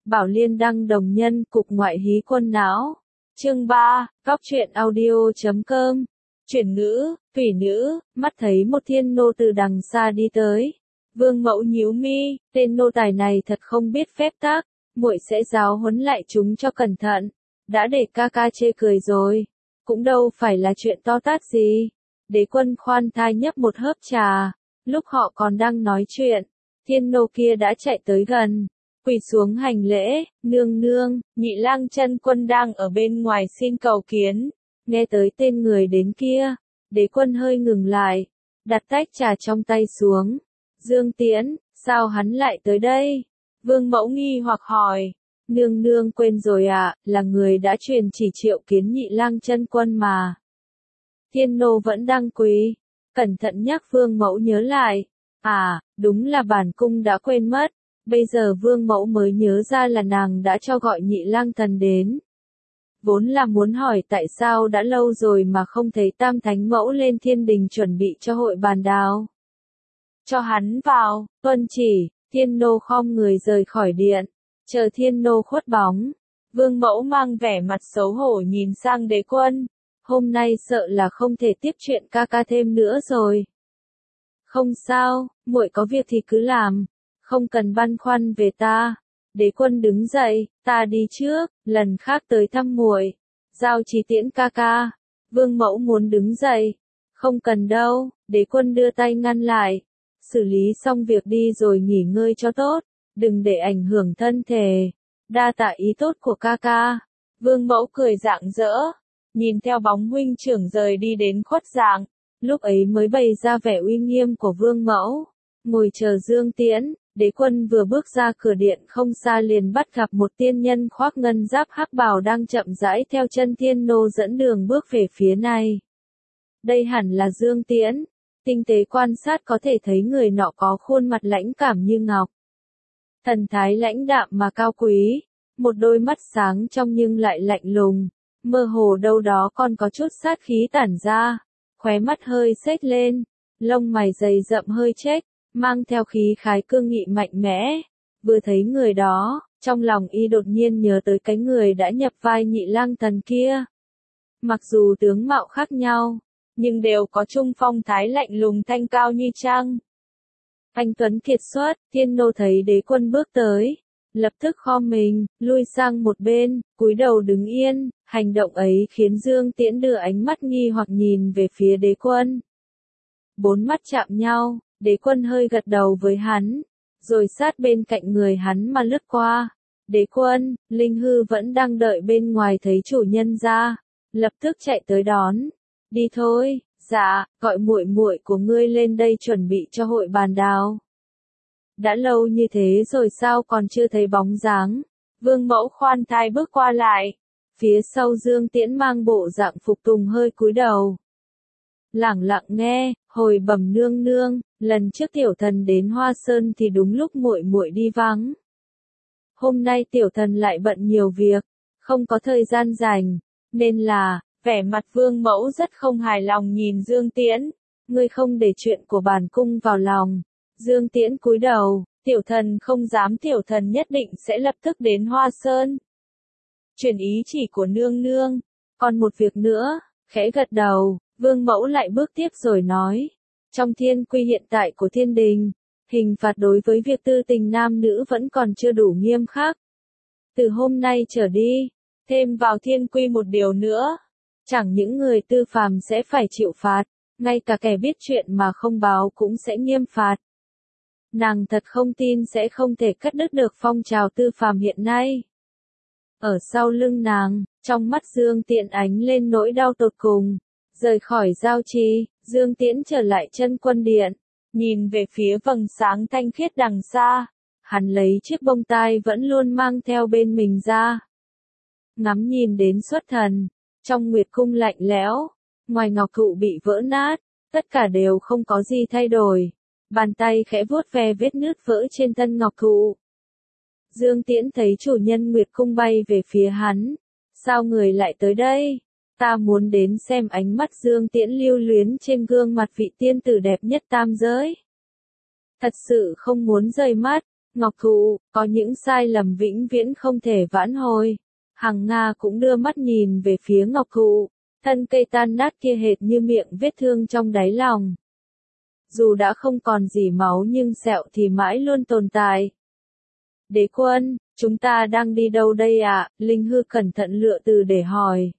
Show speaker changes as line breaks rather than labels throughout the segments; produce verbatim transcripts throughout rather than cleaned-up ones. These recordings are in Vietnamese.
Bảo Liên đăng đồng nhân, cục ngoại hí quân não. Chương ba, Góc truyện audio chấm com. Chuyển ngữ, thủy nữ, mắt thấy một thiên nô từ đằng xa đi tới. Vương Mẫu nhíu mi, tên nô tài này thật không biết phép tắc, muội sẽ giáo huấn lại chúng cho cẩn thận. Đã để ca ca chê cười rồi, cũng đâu phải là chuyện to tát gì. Đế Quân khoan thai nhấp một hớp trà, lúc họ còn đang nói chuyện, thiên nô kia đã chạy tới gần, quỳ xuống hành lễ, nương nương, Nhị Lang Chân Quân đang ở bên ngoài xin cầu kiến. Nghe tới tên người đến kia, Đế Quân hơi ngừng lại, đặt tách trà trong tay xuống. Dương Tiễn, sao hắn lại tới đây? Vương Mẫu nghi hoặc hỏi. Nương nương quên rồi à, là người đã truyền chỉ triệu kiến Nhị Lang Chân Quân mà. Thiên nô vẫn đang quỳ, cẩn thận nhắc Vương Mẫu nhớ lại. À, đúng là bản cung đã quên mất, bây giờ Vương Mẫu mới nhớ ra là nàng đã cho gọi Nhị Lang Thần đến. Vốn là muốn hỏi tại sao đã lâu rồi mà không thấy Tam Thánh Mẫu lên thiên đình chuẩn bị cho hội bàn đào. Cho hắn vào, tuân chỉ, thiên nô khom người rời khỏi điện, chờ thiên nô khuất bóng. Vương Mẫu mang vẻ mặt xấu hổ nhìn sang Đế Quân, hôm nay sợ là không thể tiếp chuyện ca ca thêm nữa rồi. Không sao, muội có việc thì cứ làm, không cần băn khoăn về ta. Đế Quân đứng dậy, ta đi trước, lần khác tới thăm muội, giao trì tiễn ca ca. Vương Mẫu muốn đứng dậy, không cần đâu, Đế Quân đưa tay ngăn lại, xử lý xong việc đi rồi nghỉ ngơi cho tốt, đừng để ảnh hưởng thân thể. Đa tạ ý tốt của ca ca. Vương Mẫu cười rạng rỡ, nhìn theo bóng huynh trưởng rời đi đến khuất dạng, lúc ấy mới bày ra vẻ uy nghiêm của Vương Mẫu. Ngồi chờ Dương Tiễn, Đế Quân vừa bước ra cửa điện không xa liền bắt gặp một tiên nhân khoác ngân giáp hắc bào đang chậm rãi theo chân thiên nô dẫn đường bước về phía này. Đây hẳn là Dương Tiễn, tinh tế quan sát có thể thấy người nọ có khuôn mặt lãnh cảm như ngọc. Thần thái lãnh đạm mà cao quý, một đôi mắt sáng trong nhưng lại lạnh lùng, mơ hồ đâu đó còn có chút sát khí tản ra, khóe mắt hơi xếch lên, lông mày dày rậm hơi chếch, mang theo khí khái cương nghị mạnh mẽ. Vừa thấy người đó, trong lòng y đột nhiên nhớ tới cái người đã nhập vai Nhị Lang Thần kia. Mặc dù tướng mạo khác nhau, nhưng đều có chung phong thái lạnh lùng thanh cao như trăng. Anh tuấn kiệt xuất, thiên nô thấy Đế Quân bước tới, lập tức khom mình, lui sang một bên, cúi đầu đứng yên. Hành động ấy khiến Dương Tiễn đưa ánh mắt nghi hoặc nhìn về phía Đế Quân. Bốn mắt chạm nhau, Đế Quân hơi gật đầu với hắn, rồi sát bên cạnh người hắn mà lướt qua. Đế Quân, Linh Hư vẫn đang đợi bên ngoài thấy chủ nhân ra, lập tức chạy tới đón. Đi thôi, dạ, gọi muội muội của ngươi lên đây chuẩn bị cho hội bàn đào. Đã lâu như thế rồi sao còn chưa thấy bóng dáng? Vương Mẫu khoan thai bước qua lại, phía sau Dương Tiễn mang bộ dạng phục tùng hơi cúi đầu. Lẳng lặng nghe, hồi bẩm nương nương, lần trước tiểu thần đến Hoa Sơn thì đúng lúc muội muội đi vắng. Hôm nay tiểu thần lại bận nhiều việc, không có thời gian rảnh, nên là, vẻ mặt Vương Mẫu rất không hài lòng nhìn Dương Tiễn, ngươi không để chuyện của bản cung vào lòng. Dương Tiễn cúi đầu, tiểu thần không dám, tiểu thần nhất định sẽ lập tức đến Hoa Sơn. Truyền ý chỉ của nương nương, còn một việc nữa, khẽ gật đầu, Vương Mẫu lại bước tiếp rồi nói. Trong thiên quy hiện tại của thiên đình, hình phạt đối với việc tư tình nam nữ vẫn còn chưa đủ nghiêm khắc. Từ hôm nay trở đi, thêm vào thiên quy một điều nữa, chẳng những người tư phàm sẽ phải chịu phạt, ngay cả kẻ biết chuyện mà không báo cũng sẽ nghiêm phạt. Nàng thật không tin sẽ không thể cắt đứt được phong trào tư phàm hiện nay. Ở sau lưng nàng, trong mắt Dương Tiễn ánh lên nỗi đau tột cùng. Rời khỏi giao trì, Dương Tiễn trở lại chân quân điện, nhìn về phía vầng sáng thanh khiết đằng xa. Hắn lấy chiếc bông tai vẫn luôn mang theo bên mình ra. Ngắm nhìn đến xuất thần, trong nguyệt cung lạnh lẽo, ngoài ngọc thụ bị vỡ nát, tất cả đều không có gì thay đổi. Bàn tay khẽ vuốt ve vết nứt vỡ trên thân ngọc thụ. Dương Tiễn thấy chủ nhân nguyệt cung bay về phía hắn. Sao người lại tới đây? Ta muốn đến xem ánh mắt Dương Tiễn lưu luyến trên gương mặt vị tiên tử đẹp nhất tam giới. Thật sự không muốn rời mắt, Ngọc Thụ, có những sai lầm vĩnh viễn không thể vãn hồi. Hằng Nga cũng đưa mắt nhìn về phía Ngọc Thụ, thân cây tan nát kia hệt như miệng vết thương trong đáy lòng. Dù đã không còn gì máu nhưng sẹo thì mãi luôn tồn tại. Đế quân, chúng ta đang đi đâu đây ạ? À? Linh Hư cẩn thận lựa từ để hỏi.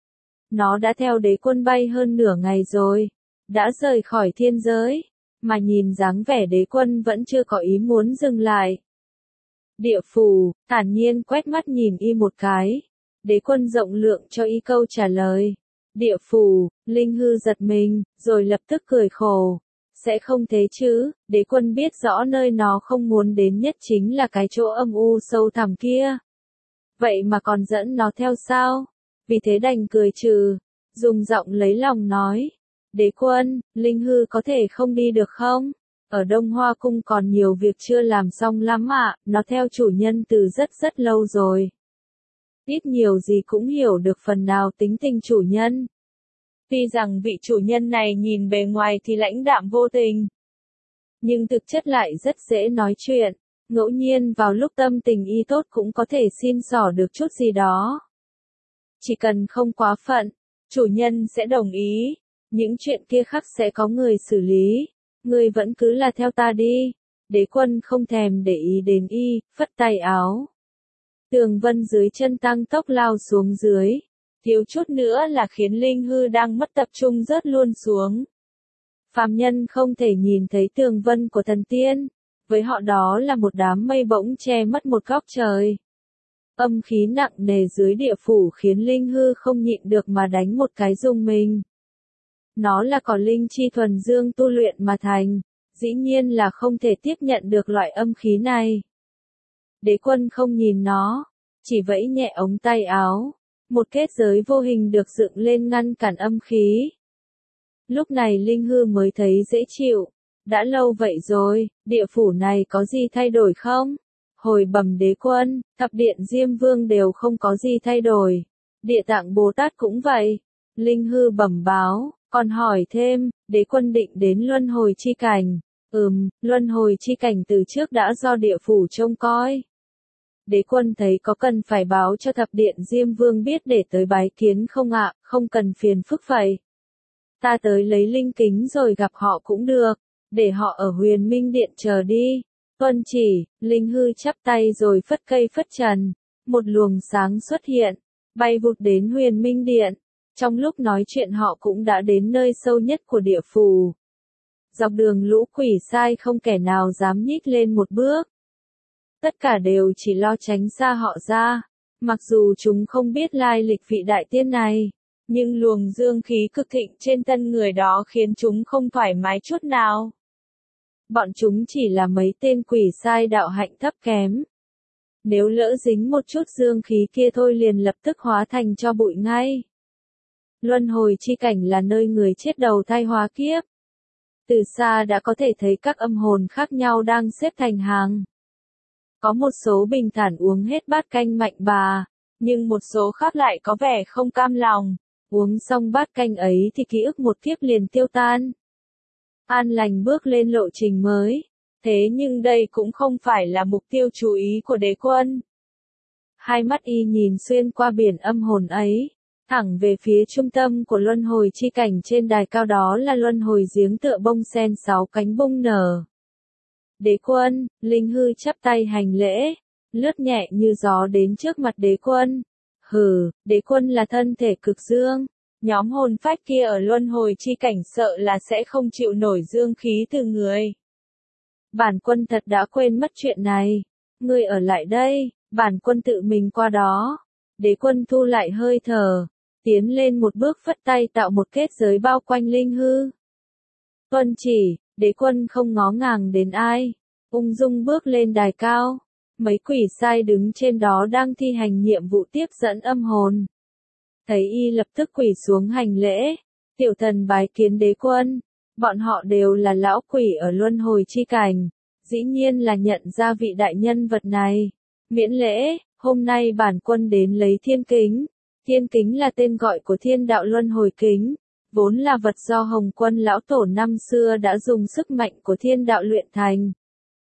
Nó đã theo đế quân bay hơn nửa ngày rồi, đã rời khỏi thiên giới, mà nhìn dáng vẻ đế quân vẫn chưa có ý muốn dừng lại. Địa phủ, thản nhiên quét mắt nhìn y một cái. Đế quân rộng lượng cho y câu trả lời. Địa phủ, Linh Hư giật mình, rồi lập tức cười khổ. Sẽ không thế chứ, đế quân biết rõ nơi nó không muốn đến nhất chính là cái chỗ âm u sâu thẳm kia. Vậy mà còn dẫn nó theo sao? Vì thế đành cười trừ, dùng giọng lấy lòng nói. Đế quân, Linh Hư có thể không đi được không? Ở Đông Hoa Cung còn nhiều việc chưa làm xong lắm ạ, nó theo chủ nhân từ rất rất lâu rồi. Ít nhiều gì cũng hiểu được phần nào tính tình chủ nhân. Tuy rằng vị chủ nhân này nhìn bề ngoài thì lãnh đạm vô tình, nhưng thực chất lại rất dễ nói chuyện, ngẫu nhiên vào lúc tâm tình y tốt cũng có thể xin xỏ được chút gì đó. Chỉ cần không quá phận, chủ nhân sẽ đồng ý, những chuyện kia khác sẽ có người xử lý, ngươi vẫn cứ là theo ta đi. Đế quân không thèm để ý đến y, phất tay áo. Tường vân dưới chân tăng tốc lao xuống dưới. Thiếu chút nữa là khiến Linh Hư đang mất tập trung rớt luôn xuống. Phàm nhân không thể nhìn thấy tường vân của thần tiên, với họ đó là một đám mây bỗng che mất một góc trời. Âm khí nặng nề dưới địa phủ khiến Linh Hư không nhịn được mà đánh một cái rung mình. Nó là cỏ linh chi thuần dương tu luyện mà thành, dĩ nhiên là không thể tiếp nhận được loại âm khí này. Đế quân không nhìn nó, chỉ vẫy nhẹ ống tay áo. Một kết giới vô hình được dựng lên ngăn cản âm khí. Lúc này Linh Hư mới thấy dễ chịu. Đã lâu vậy rồi, địa phủ này có gì thay đổi không? Hồi bẩm đế quân, thập điện Diêm Vương đều không có gì thay đổi. Địa Tạng Bồ Tát cũng vậy. Linh Hư bẩm báo, còn hỏi thêm, đế quân định đến luân hồi chi cảnh. Ừm, luân hồi chi cảnh từ trước đã do địa phủ trông coi. Đế quân thấy có cần phải báo cho thập điện Diêm Vương biết để tới bái kiến không ạ, không cần phiền phức vậy. Ta tới lấy linh kính rồi gặp họ cũng được, để họ ở Huyền Minh Điện chờ đi. Tuân chỉ, Linh Hư chắp tay rồi phất cây phất trần, một luồng sáng xuất hiện, bay vụt đến Huyền Minh Điện. Trong lúc nói chuyện họ cũng đã đến nơi sâu nhất của địa phủ. Dọc đường lũ quỷ sai không kẻ nào dám nhích lên một bước. Tất cả đều chỉ lo tránh xa họ ra, mặc dù chúng không biết lai lịch vị đại tiên này, nhưng luồng dương khí cực thịnh trên thân người đó khiến chúng không thoải mái chút nào. Bọn chúng chỉ là mấy tên quỷ sai đạo hạnh thấp kém. Nếu lỡ dính một chút dương khí kia thôi liền lập tức hóa thành cho bụi ngay. Luân hồi chi cảnh là nơi người chết đầu thai hóa kiếp. Từ xa đã có thể thấy các âm hồn khác nhau đang xếp thành hàng. Có một số bình thản uống hết bát canh mạnh bà, nhưng một số khác lại có vẻ không cam lòng. Uống xong bát canh ấy thì ký ức một kiếp liền tiêu tan. An lành bước lên lộ trình mới. Thế nhưng đây cũng không phải là mục tiêu chú ý của đế quân. Hai mắt y nhìn xuyên qua biển âm hồn ấy, thẳng về phía trung tâm của luân hồi chi cảnh. Trên đài cao đó là luân hồi giếng tựa bông sen sáu cánh bung nở. Đế quân, Linh Hư chắp tay hành lễ, lướt nhẹ như gió đến trước mặt đế quân. Hừ, đế quân là thân thể cực dương, nhóm hồn phách kia ở luân hồi chi cảnh sợ là sẽ không chịu nổi dương khí từ người. Bản quân thật đã quên mất chuyện này, ngươi ở lại đây, bản quân tự mình qua đó. Đế quân thu lại hơi thở, tiến lên một bước phất tay tạo một kết giới bao quanh Linh Hư. Tuân chỉ, đế quân không ngó ngàng đến ai, ung dung bước lên đài cao. Mấy quỷ sai đứng trên đó đang thi hành nhiệm vụ tiếp dẫn âm hồn. Thấy y lập tức quỳ xuống hành lễ, tiểu thần bái kiến đế quân. Bọn họ đều là lão quỷ ở luân hồi chi cảnh, dĩ nhiên là nhận ra vị đại nhân vật này. Miễn lễ, hôm nay bản quân đến lấy thiên kính. Thiên kính là tên gọi của thiên đạo luân hồi kính, vốn là vật do Hồng Quân lão tổ năm xưa đã dùng sức mạnh của thiên đạo luyện thành.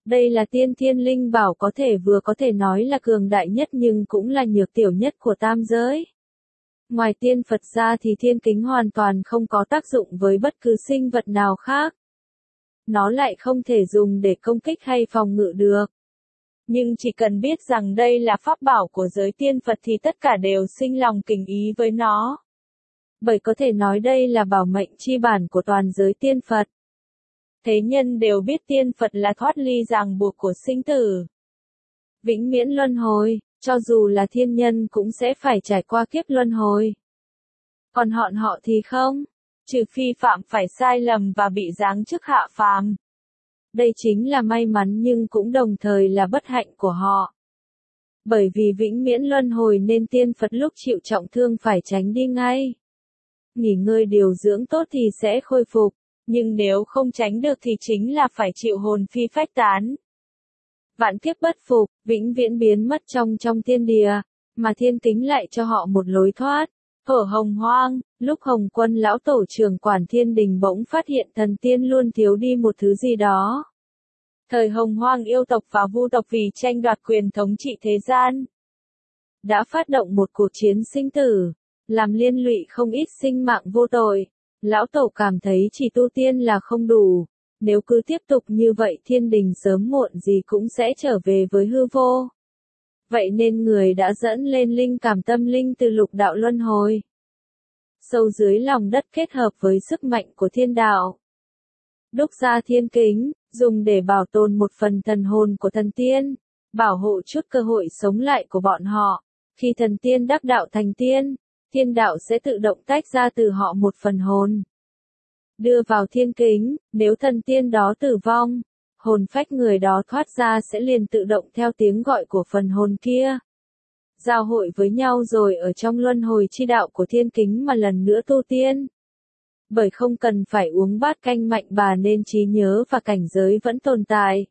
Đây là tiên thiên linh bảo có thể vừa có thể nói là cường đại nhất nhưng cũng là nhược tiểu nhất của tam giới. Ngoài tiên Phật ra thì thiên kính hoàn toàn không có tác dụng với bất cứ sinh vật nào khác. Nó lại không thể dùng để công kích hay phòng ngự được. Nhưng chỉ cần biết rằng đây là pháp bảo của giới tiên Phật thì tất cả đều sinh lòng kính ý với nó. Bởi có thể nói đây là bảo mệnh chi bản của toàn giới tiên Phật. Thế nhân đều biết tiên Phật là thoát ly ràng buộc của sinh tử, vĩnh miễn luân hồi, cho dù là thiên nhân cũng sẽ phải trải qua kiếp luân hồi. Còn họ họ thì không, trừ phi phạm phải sai lầm và bị giáng chức hạ phàm. Đây chính là may mắn nhưng cũng đồng thời là bất hạnh của họ. Bởi vì vĩnh miễn luân hồi nên tiên Phật lúc chịu trọng thương phải tránh đi ngay. Nghỉ ngơi điều dưỡng tốt thì sẽ khôi phục, nhưng nếu không tránh được thì chính là phải chịu hồn phi phách tán. Vạn kiếp bất phục, vĩnh viễn biến mất trong trong thiên địa, mà thiên kính lại cho họ một lối thoát. Ở Hồng Hoang, lúc Hồng Quân lão tổ trưởng quản thiên đình bỗng phát hiện thần tiên luôn thiếu đi một thứ gì đó. Thời Hồng Hoang yêu tộc và vu tộc vì tranh đoạt quyền thống trị thế gian, đã phát động một cuộc chiến sinh tử, làm liên lụy không ít sinh mạng vô tội. Lão tổ cảm thấy chỉ tu tiên là không đủ, nếu cứ tiếp tục như vậy thiên đình sớm muộn gì cũng sẽ trở về với hư vô. Vậy nên người đã dẫn lên linh cảm tâm linh từ lục đạo luân hồi, sâu dưới lòng đất kết hợp với sức mạnh của thiên đạo, đúc ra thiên kính, dùng để bảo tồn một phần thần hồn của thần tiên, bảo hộ chút cơ hội sống lại của bọn họ. Khi thần tiên đắc đạo thành tiên, thiên đạo sẽ tự động tách ra từ họ một phần hồn, đưa vào thiên kính. Nếu thần tiên đó tử vong, hồn phách người đó thoát ra sẽ liền tự động theo tiếng gọi của phần hồn kia, giao hội với nhau rồi ở trong luân hồi chi đạo của thiên kính mà lần nữa tu tiên. Bởi không cần phải uống bát canh mạnh bà nên trí nhớ và cảnh giới vẫn tồn tại.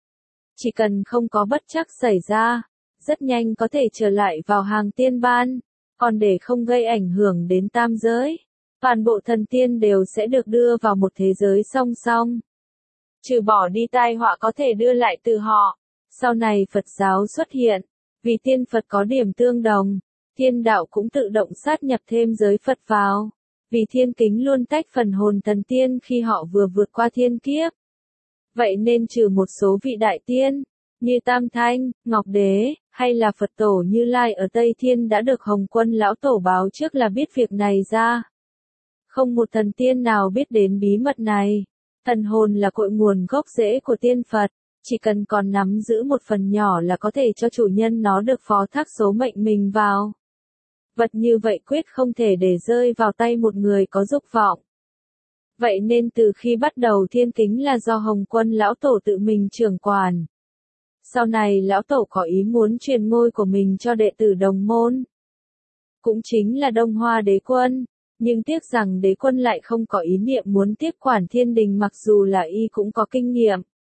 Chỉ cần không có bất trắc xảy ra, rất nhanh có thể trở lại vào hàng tiên ban. Còn để không gây ảnh hưởng đến tam giới, toàn bộ thần tiên đều sẽ được đưa vào một thế giới song song. Trừ bỏ đi tai họa có thể đưa lại từ họ. Sau này Phật giáo xuất hiện, vì tiên Phật có điểm tương đồng, thiên đạo cũng tự động sát nhập thêm giới Phật vào. Vì thiên kính luôn tách phần hồn thần tiên khi họ vừa vượt qua thiên kiếp. Vậy nên trừ một số vị đại tiên, như Tam Thanh, Ngọc Đế, hay là Phật tổ Như Lai ở Tây Thiên đã được Hồng Quân lão tổ báo trước là biết việc này ra. Không một thần tiên nào biết đến bí mật này. Thần hồn là cội nguồn gốc rễ của tiên Phật, chỉ cần còn nắm giữ một phần nhỏ là có thể cho chủ nhân nó được phó thác số mệnh mình vào. Vật như vậy quyết không thể để rơi vào tay một người có dục vọng. Vậy nên từ khi bắt đầu thiên kính là do Hồng Quân lão tổ tự mình trưởng quản. Sau này lão tổ có ý muốn truyền ngôi của mình cho đệ tử đồng môn, cũng chính là Đông Hoa Đế Quân, nhưng tiếc rằng Đế Quân lại không có ý niệm muốn tiếp quản thiên đình mặc dù là y cũng có kinh nghiệm.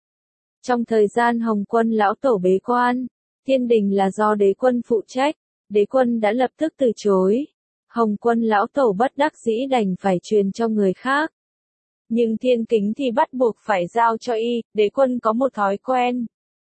Trong thời gian Hồng Quân lão tổ bế quan, thiên đình là do Đế Quân phụ trách, Đế Quân đã lập tức từ chối. Hồng Quân lão tổ bất đắc dĩ đành phải truyền cho người khác. Nhưng thiên kính thì bắt buộc phải giao cho y. Đế Quân có một thói quen,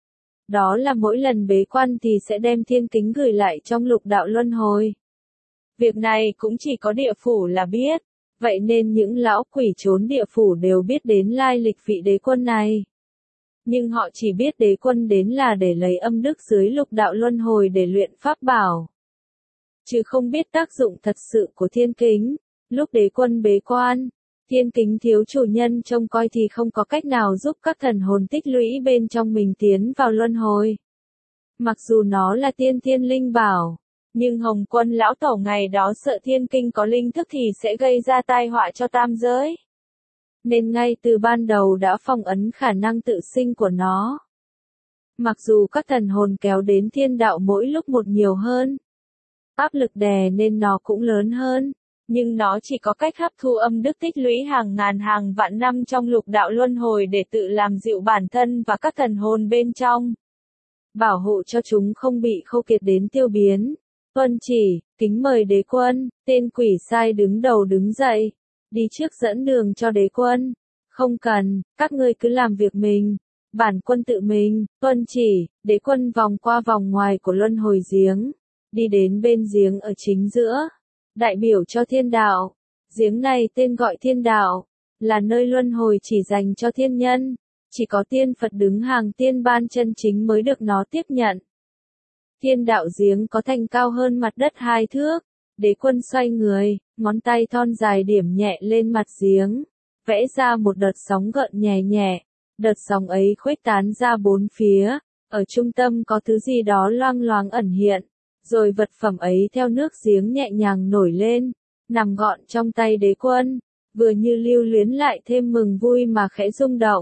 đó là mỗi lần bế quan thì sẽ đem thiên kính gửi lại trong lục đạo luân hồi. Việc này cũng chỉ có địa phủ là biết, vậy nên những lão quỷ trốn địa phủ đều biết đến lai lịch vị Đế Quân này. Nhưng họ chỉ biết Đế Quân đến là để lấy âm đức dưới lục đạo luân hồi để luyện pháp bảo, chứ không biết tác dụng thật sự của thiên kính. Lúc Đế Quân bế quan, thiên kính thiếu chủ nhân trông coi thì không có cách nào giúp các thần hồn tích lũy bên trong mình tiến vào luân hồi. Mặc dù nó là tiên thiên linh bảo, nhưng Hồng Quân lão tổ ngày đó sợ thiên kinh có linh thức thì sẽ gây ra tai họa cho tam giới, nên ngay từ ban đầu đã phong ấn khả năng tự sinh của nó. Mặc dù các thần hồn kéo đến thiên đạo mỗi lúc một nhiều hơn, áp lực đè nên nó cũng lớn hơn, nhưng nó chỉ có cách hấp thu âm đức tích lũy hàng ngàn hàng vạn năm trong lục đạo luân hồi để tự làm dịu bản thân và các thần hồn bên trong, bảo hộ cho chúng không bị khô kiệt đến tiêu biến. Tuân chỉ, kính mời Đế Quân. Tên quỷ sai đứng đầu đứng dậy, đi trước dẫn đường cho Đế Quân. Không cần, các ngươi cứ làm việc mình, Bản quân tự mình, tuân chỉ, đế quân vòng qua vòng ngoài của luân hồi giếng, đi đến bên giếng ở chính giữa, đại biểu cho thiên đạo. Giếng này tên gọi thiên đạo, là nơi luân hồi chỉ dành cho thiên nhân, chỉ có tiên Phật đứng hàng tiên ban chân chính mới được nó tiếp nhận. Thiên đạo giếng có thành cao hơn mặt đất hai thước, đế quân xoay người, ngón tay thon dài điểm nhẹ lên mặt giếng, vẽ ra một đợt sóng gợn nhẹ nhẹ, đợt sóng ấy khuếch tán ra bốn phía, ở trung tâm có thứ gì đó loang loáng ẩn hiện, rồi vật phẩm ấy theo nước giếng nhẹ nhàng nổi lên, nằm gọn trong tay đế quân, vừa như lưu luyến lại thêm mừng vui mà khẽ rung động.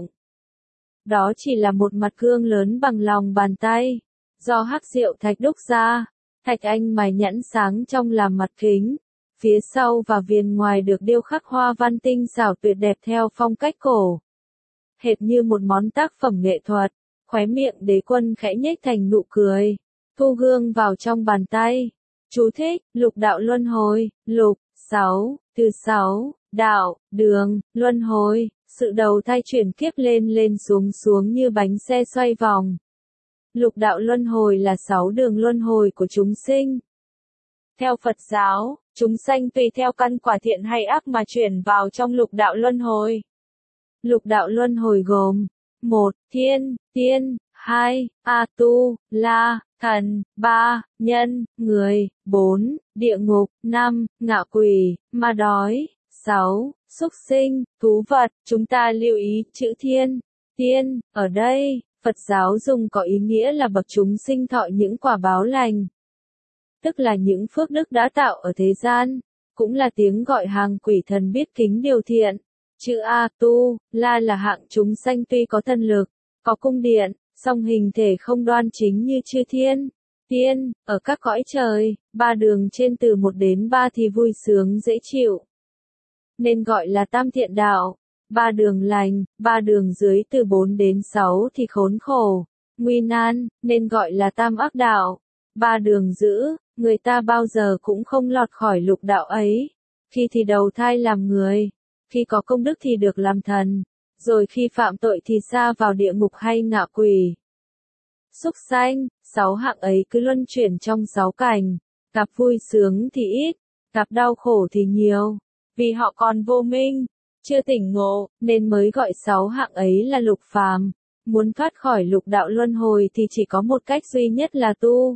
Đó chỉ là một mặt gương lớn bằng lòng bàn tay, do hắc diệu thạch đúc ra, thạch anh mài nhẵn sáng trong làm mặt kính, phía sau và viền ngoài được điêu khắc hoa văn tinh xảo tuyệt đẹp theo phong cách cổ. Hệt như một món tác phẩm nghệ thuật, khóe miệng đế quân khẽ nhếch thành nụ cười, thu gương vào trong bàn tay. Chú thích, lục đạo luân hồi, lục, sáu, từ sáu, đạo, đường, luân hồi, sự đầu thai chuyển kiếp lên lên xuống xuống như bánh xe xoay vòng. Lục đạo luân hồi là sáu đường luân hồi của chúng sinh. Theo Phật giáo, chúng sanh tùy theo căn quả thiện hay ác mà chuyển vào trong lục đạo luân hồi. Lục đạo luân hồi gồm: một. Thiên, tiên, hai. A tu, la, thần, ba. Nhân, người, bốn. Địa ngục, năm. Ngạ quỷ, ma đói, sáu. Súc sinh, thú vật. Chúng ta lưu ý chữ thiên, tiên, ở đây, Phật giáo dùng có ý nghĩa là bậc chúng sinh thọ những quả báo lành, tức là những phước đức đã tạo ở thế gian, cũng là tiếng gọi hàng quỷ thần biết kính điều thiện. Chữ A tu, la là hạng chúng sanh tuy có thần lực, có cung điện, song hình thể không đoan chính như chư thiên, tiên, ở các cõi trời, ba đường trên từ một đến ba thì vui sướng dễ chịu, nên gọi là tam thiện đạo. Ba đường lành, ba đường dưới từ bốn đến sáu thì khốn khổ, nguy nan, nên gọi là tam ác đạo. Ba đường giữ, người ta bao giờ cũng không lọt khỏi lục đạo ấy. Khi thì đầu thai làm người, khi có công đức thì được làm thần, rồi khi phạm tội thì sa vào địa ngục hay ngạ quỷ. Súc sanh, sáu hạng ấy cứ luân chuyển trong sáu cảnh, cặp vui sướng thì ít, cặp đau khổ thì nhiều, vì họ còn vô minh, chưa tỉnh ngộ, nên mới gọi sáu hạng ấy là lục phàm. Muốn thoát khỏi lục đạo luân hồi thì chỉ có một cách duy nhất là tu.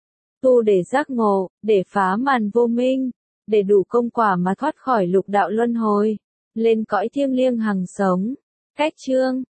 Tu để giác ngộ, để phá màn vô minh, để đủ công quả mà thoát khỏi lục đạo luân hồi, lên cõi thiêng liêng hằng sống. Cách chương